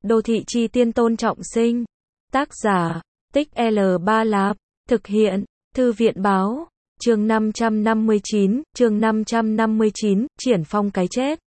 Đô thị chi tiên Tôn Trọng Sinh. Tác giả, Tích L3 Lạp. Thực hiện, Thư viện báo. Chương 559, Triển Phong cái chết.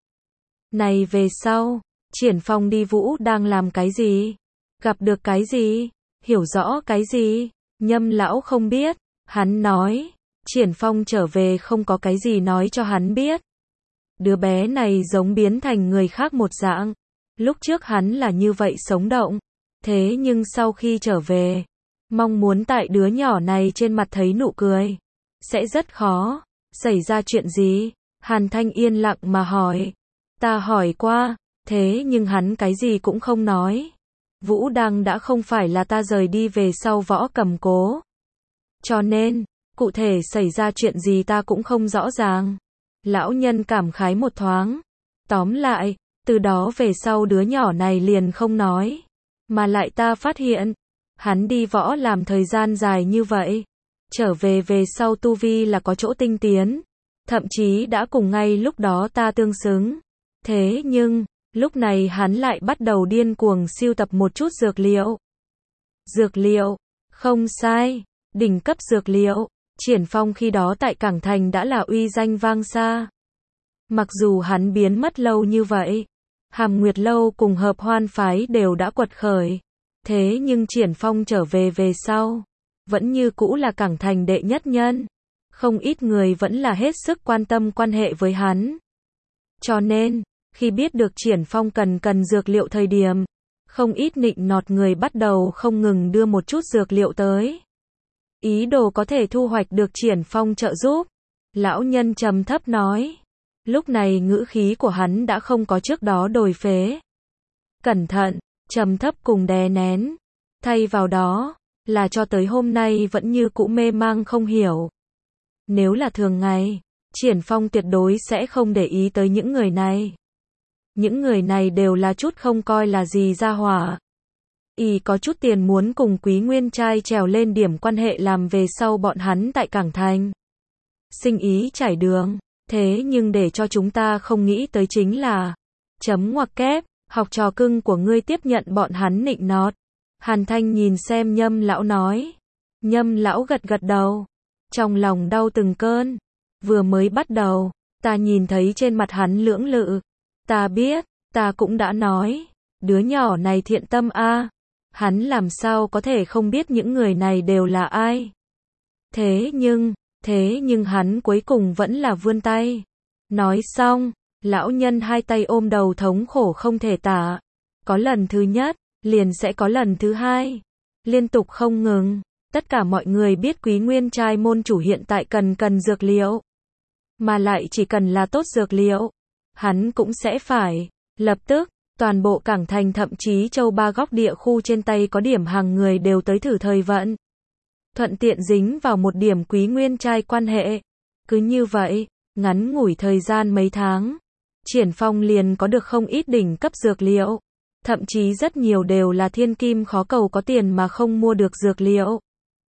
Này về sau, Triển Phong đi Vũ đang làm cái gì? Gặp được cái gì? Hiểu rõ cái gì? Nhâm lão không biết, hắn nói, Triển Phong trở về không có cái gì nói cho hắn biết. Đứa bé này giống biến thành người khác một dạng. Lúc trước hắn là như vậy sống động. Thế nhưng sau khi trở về, mong muốn tại đứa nhỏ này trên mặt thấy nụ cười sẽ rất khó. Xảy ra chuyện gì? Hàn Thanh yên lặng mà hỏi. Ta hỏi qua, thế nhưng hắn cái gì cũng không nói. Vũ Đăng đã không phải là ta rời đi về sau võ cầm cố. Cho nên, cụ thể xảy ra chuyện gì ta cũng không rõ ràng. Lão nhân cảm khái một thoáng. Tóm lại, từ đó về sau đứa nhỏ này liền không nói. Mà lại ta phát hiện, hắn đi võ làm thời gian dài như vậy. Trở về sau tu vi là có chỗ tinh tiến. Thậm chí đã cùng ngay lúc đó ta tương xứng. Thế nhưng, lúc này hắn lại bắt đầu điên cuồng sưu tập một chút dược liệu. Dược liệu, không sai, đỉnh cấp dược liệu. Triển Phong khi đó tại Cảng Thành đã là uy danh vang xa. Mặc dù hắn biến mất lâu như vậy, Hàm Nguyệt Lâu cùng Hợp Hoan Phái đều đã quật khởi. Thế nhưng Triển Phong trở về sau, vẫn như cũ là Cảng Thành đệ nhất nhân. Không ít người vẫn là hết sức quan tâm quan hệ với hắn. Cho nên, khi biết được Triển Phong cần dược liệu thời điểm, không ít nịnh nọt người bắt đầu không ngừng đưa một chút dược liệu tới. Ý đồ có thể thu hoạch được Triển Phong trợ giúp. Lão nhân trầm thấp nói. Lúc này ngữ khí của hắn đã không có trước đó đồi phế. Cẩn thận, trầm thấp cùng đè nén. Thay vào đó, là cho tới hôm nay vẫn như cũ mê mang không hiểu. Nếu là thường ngày, Triển Phong tuyệt đối sẽ không để ý tới những người này. Những người này đều là chút không coi là gì gia hỏa. Có chút tiền muốn cùng Quý Nguyên trai trèo lên điểm quan hệ làm về sau bọn hắn tại Cảng Thành. Sinh ý trải đường. Thế nhưng để cho chúng ta không nghĩ tới chính là chấm ngoặc kép, học trò cưng của ngươi tiếp nhận bọn hắn nịnh nọt. Hàn Thanh nhìn xem Nhâm lão nói. Nhâm lão gật đầu. Trong lòng đau từng cơn. Vừa mới bắt đầu, ta nhìn thấy trên mặt hắn lưỡng lự. Ta biết, ta cũng đã nói. Đứa nhỏ này thiện tâm a. Hắn làm sao có thể không biết những người này đều là ai. Thế nhưng hắn cuối cùng vẫn là vươn tay. Nói xong, lão nhân hai tay ôm đầu thống khổ không thể tả. Có lần thứ nhất, liền sẽ có lần thứ hai. Liên tục không ngừng. Tất cả mọi người biết Quý Nguyên trai môn chủ hiện tại cần dược liệu. Mà lại chỉ cần là tốt dược liệu. Hắn cũng sẽ phải. Lập tức, toàn bộ Cảng Thành thậm chí châu ba góc địa khu trên tay có điểm hàng người đều tới thử thời vận. Thuận tiện dính vào một điểm Quý Nguyên trai quan hệ. Cứ như vậy, ngắn ngủi thời gian mấy tháng, Triển Phong liền có được không ít đỉnh cấp dược liệu. Thậm chí rất nhiều đều là thiên kim khó cầu có tiền mà không mua được dược liệu.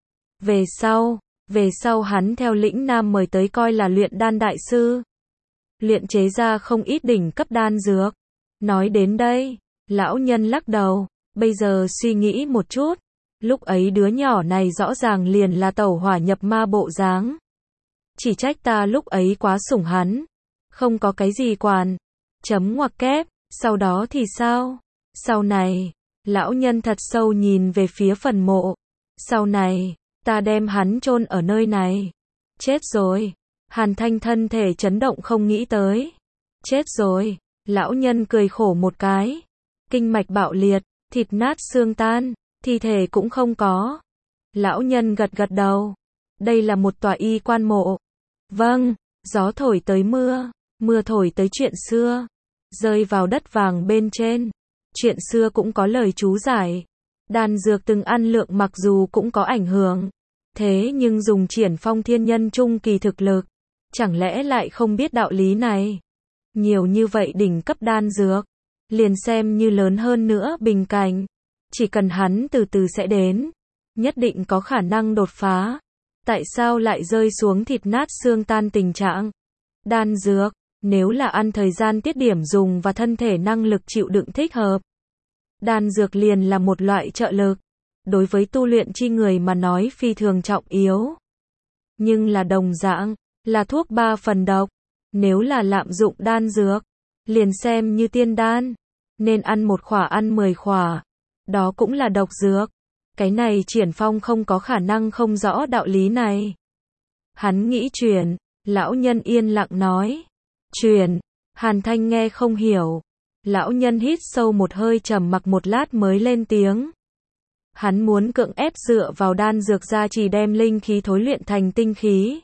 Về sau hắn theo lĩnh Nam mời tới coi là luyện đan đại sư. Luyện chế ra không ít đỉnh cấp đan dược. Nói đến đây, lão nhân lắc đầu, bây giờ suy nghĩ một chút. Lúc ấy đứa nhỏ này rõ ràng liền là tẩu hỏa nhập ma bộ dáng. Chỉ trách ta lúc ấy quá sủng hắn. Không có cái gì quản. Chấm ngoặc kép, sau đó thì sao? Sau này, lão nhân thật sâu nhìn về phía phần mộ. Sau này, ta đem hắn chôn ở nơi này. Chết rồi. Hàn Thanh thân thể chấn động không nghĩ tới. Chết rồi. Lão nhân cười khổ một cái. Kinh mạch bạo liệt, thịt nát xương tan. Thi thể cũng không có. Lão nhân gật đầu. Đây là một tòa y quan mộ. Vâng, gió thổi tới mưa thổi tới chuyện xưa. Rơi vào đất vàng bên trên. Chuyện xưa cũng có lời chú giải. Đan dược từng ăn lượng mặc dù cũng có ảnh hưởng. Thế nhưng dùng Triển Phong thiên nhân trung kỳ thực lực. Chẳng lẽ lại không biết đạo lý này. Nhiều như vậy đỉnh cấp đan dược. Liền xem như lớn hơn nữa bình cảnh. Chỉ cần hắn từ từ sẽ đến, nhất định có khả năng đột phá. Tại sao lại rơi xuống thịt nát xương tan tình trạng? Đan dược, nếu là ăn thời gian tiết điểm dùng và thân thể năng lực chịu đựng thích hợp, Đan dược liền là một loại trợ lực, đối với tu luyện chi người mà nói phi thường trọng yếu. Nhưng là đồng dạng, là thuốc 3 phần độc, nếu là lạm dụng đan dược, liền xem như tiên đan, nên ăn 1 khỏa ăn 10 khỏa, đó cũng là độc dược. Cái này Triển Phong không có khả năng không rõ đạo lý này. Hắn nghĩ chuyển, lão nhân yên lặng nói. Chuyển, Hàn Thanh nghe không hiểu. Lão nhân hít sâu một hơi trầm mặc một lát mới lên tiếng. Hắn muốn cưỡng ép dựa vào đan dược gia trì đem linh khí thối luyện thành tinh khí.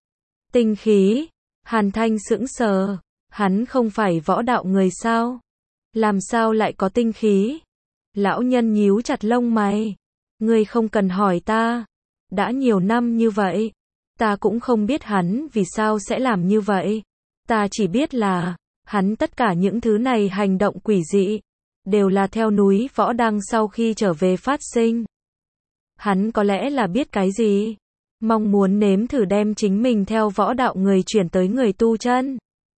Tinh khí? Hàn Thanh sững sờ. Hắn không phải võ đạo người sao? Làm sao lại có tinh khí? Lão nhân nhíu chặt lông mày. Ngươi không cần hỏi ta. Đã nhiều năm như vậy, ta cũng không biết hắn vì sao sẽ làm như vậy. Ta chỉ biết là, hắn tất cả những thứ này hành động quỷ dị, đều là theo núi Võ Đăng sau khi trở về phát sinh. Hắn có lẽ là biết cái gì? Mong muốn nếm thử đem chính mình theo võ đạo người chuyển tới người tu chân.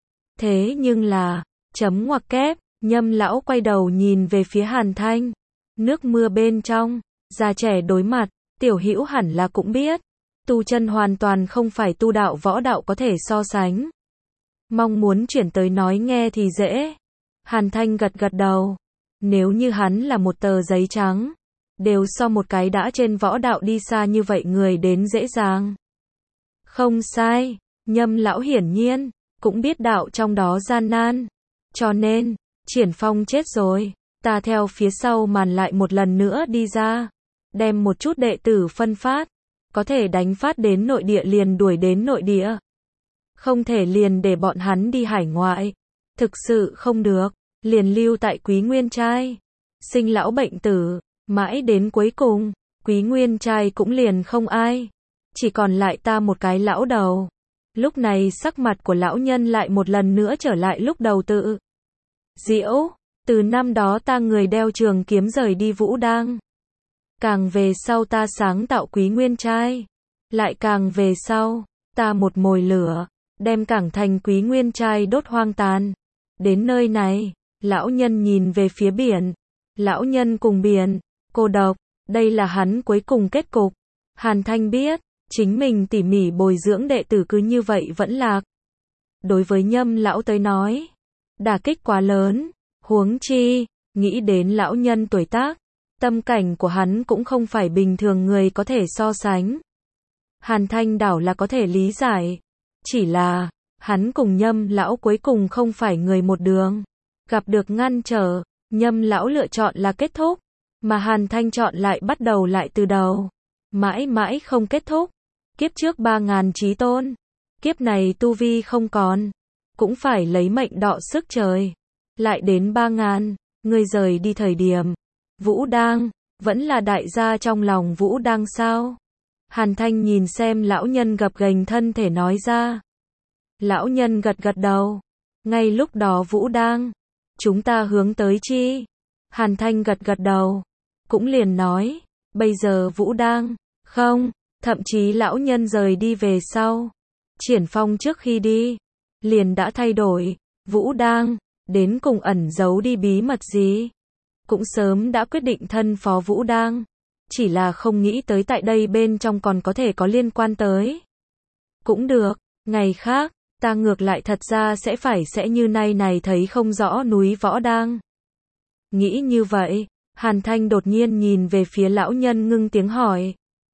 Thế nhưng là, chấm ngoặc kép, Nhâm lão quay đầu nhìn về phía Hàn Thanh. Nước mưa bên trong, già trẻ đối mặt, tiểu hữu hẳn là cũng biết. Tu chân hoàn toàn không phải tu đạo võ đạo có thể so sánh. Mong muốn chuyển tới nói nghe thì dễ. Hàn Thanh gật gật đầu. Nếu như hắn là một tờ giấy trắng, đều so một cái đã trên võ đạo đi xa như vậy người đến dễ dàng. Không sai, Nhâm lão hiển nhiên, cũng biết đạo trong đó gian nan. Cho nên, Triển Phong chết rồi, ta theo phía sau màn lại một lần nữa đi ra. Đem một chút đệ tử phân phát, có thể đánh phát đến nội địa liền đuổi đến nội địa. Không thể liền để bọn hắn đi hải ngoại. Thực sự không được, liền lưu tại Quý Nguyên Trai. Sinh lão bệnh tử, mãi đến cuối cùng, Quý Nguyên Trai cũng liền không ai. Chỉ còn lại ta một cái lão đầu. Lúc này sắc mặt của lão nhân lại một lần nữa trở lại lúc đầu tự. Diễu, từ năm đó ta người đeo trường kiếm rời đi Vũ Đăng. Càng về sau ta sáng tạo Quý Nguyên Trai. Lại càng về sau, ta một mồi lửa, đem cảng thành Quý Nguyên Trai đốt hoang tàn. Đến nơi này, lão nhân nhìn về phía biển. Lão nhân cùng biển, cô độc, đây là hắn cuối cùng kết cục. Hàn Thanh biết, chính mình tỉ mỉ bồi dưỡng đệ tử cứ như vậy vẫn lạc. Đối với Nhâm lão tới nói, đả kích quá lớn, huống chi, nghĩ đến lão nhân tuổi tác, tâm cảnh của hắn cũng không phải bình thường người có thể so sánh. Hàn Thanh đảo là có thể lý giải, chỉ là, hắn cùng Nhâm lão cuối cùng không phải người một đường. Gặp được ngăn trở, Nhâm lão lựa chọn là kết thúc, mà Hàn Thanh chọn lại bắt đầu lại từ đầu. Mãi mãi không kết thúc. Kiếp trước 3000 chí tôn, kiếp này tu vi không còn, cũng phải lấy mệnh đọ sức trời. Lại đến 3000, người rời đi thời điểm, Vũ Đăng, vẫn là đại gia trong lòng Vũ Đăng sao? Hàn Thanh nhìn xem lão nhân gập ghềnh thân thể nói ra. Lão nhân gật gật đầu. Ngay lúc đó Vũ Đăng, chúng ta hướng tới chi? Hàn Thanh gật gật đầu. Cũng liền nói, bây giờ Vũ Đăng, không, thậm chí lão nhân rời đi về sau. Triển Phong trước khi đi, liền đã thay đổi, Vũ Đăng, đến cùng ẩn giấu đi bí mật gì? Cũng sớm đã quyết định thân phó Vũ Đăng. Chỉ là không nghĩ tới tại đây bên trong còn có thể có liên quan tới. Cũng được, ngày khác, ta ngược lại thật ra sẽ như nay này thấy không rõ núi Võ Đăng. Nghĩ như vậy, Hàn Thanh đột nhiên nhìn về phía lão nhân ngưng tiếng hỏi.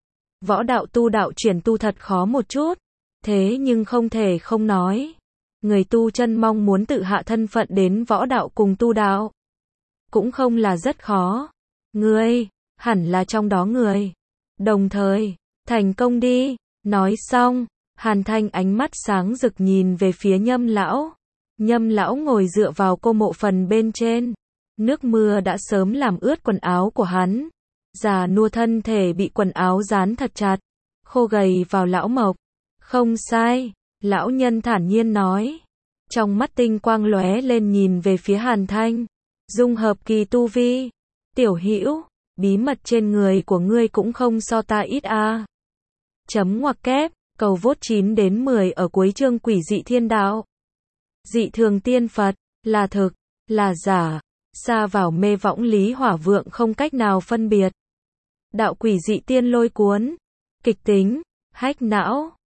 Võ đạo tu đạo chuyển tu thật khó một chút, thế nhưng không thể không nói. Người tu chân mong muốn tự hạ thân phận đến võ đạo cùng tu đạo, cũng không là rất khó. Ngươi, hẳn là trong đó người. Đồng thời, thành công đi. Nói xong, Hàn Thanh ánh mắt sáng rực nhìn về phía Nhâm lão. Nhâm lão ngồi dựa vào cô mộ phần bên trên. Nước mưa đã sớm làm ướt quần áo của hắn. Già nua thân thể bị quần áo dán thật chặt, khô gầy vào lão mộc. Không sai, lão nhân thản nhiên nói. Trong mắt tinh quang lóe lên nhìn về phía Hàn Thanh. Dung hợp kỳ tu vi. Tiểu hữu, bí mật trên người của ngươi cũng không so ta ít a. Chấm ngoặc kép, cầu vote 9 đến 10 ở cuối chương Quỷ dị thiên đạo. Dị thường tiên Phật, là thực, là giả. Sa vào mê võng Lý Hỏa Vượng không cách nào phân biệt. Đạo quỷ dị tiên lôi cuốn. Kịch tính, hack não.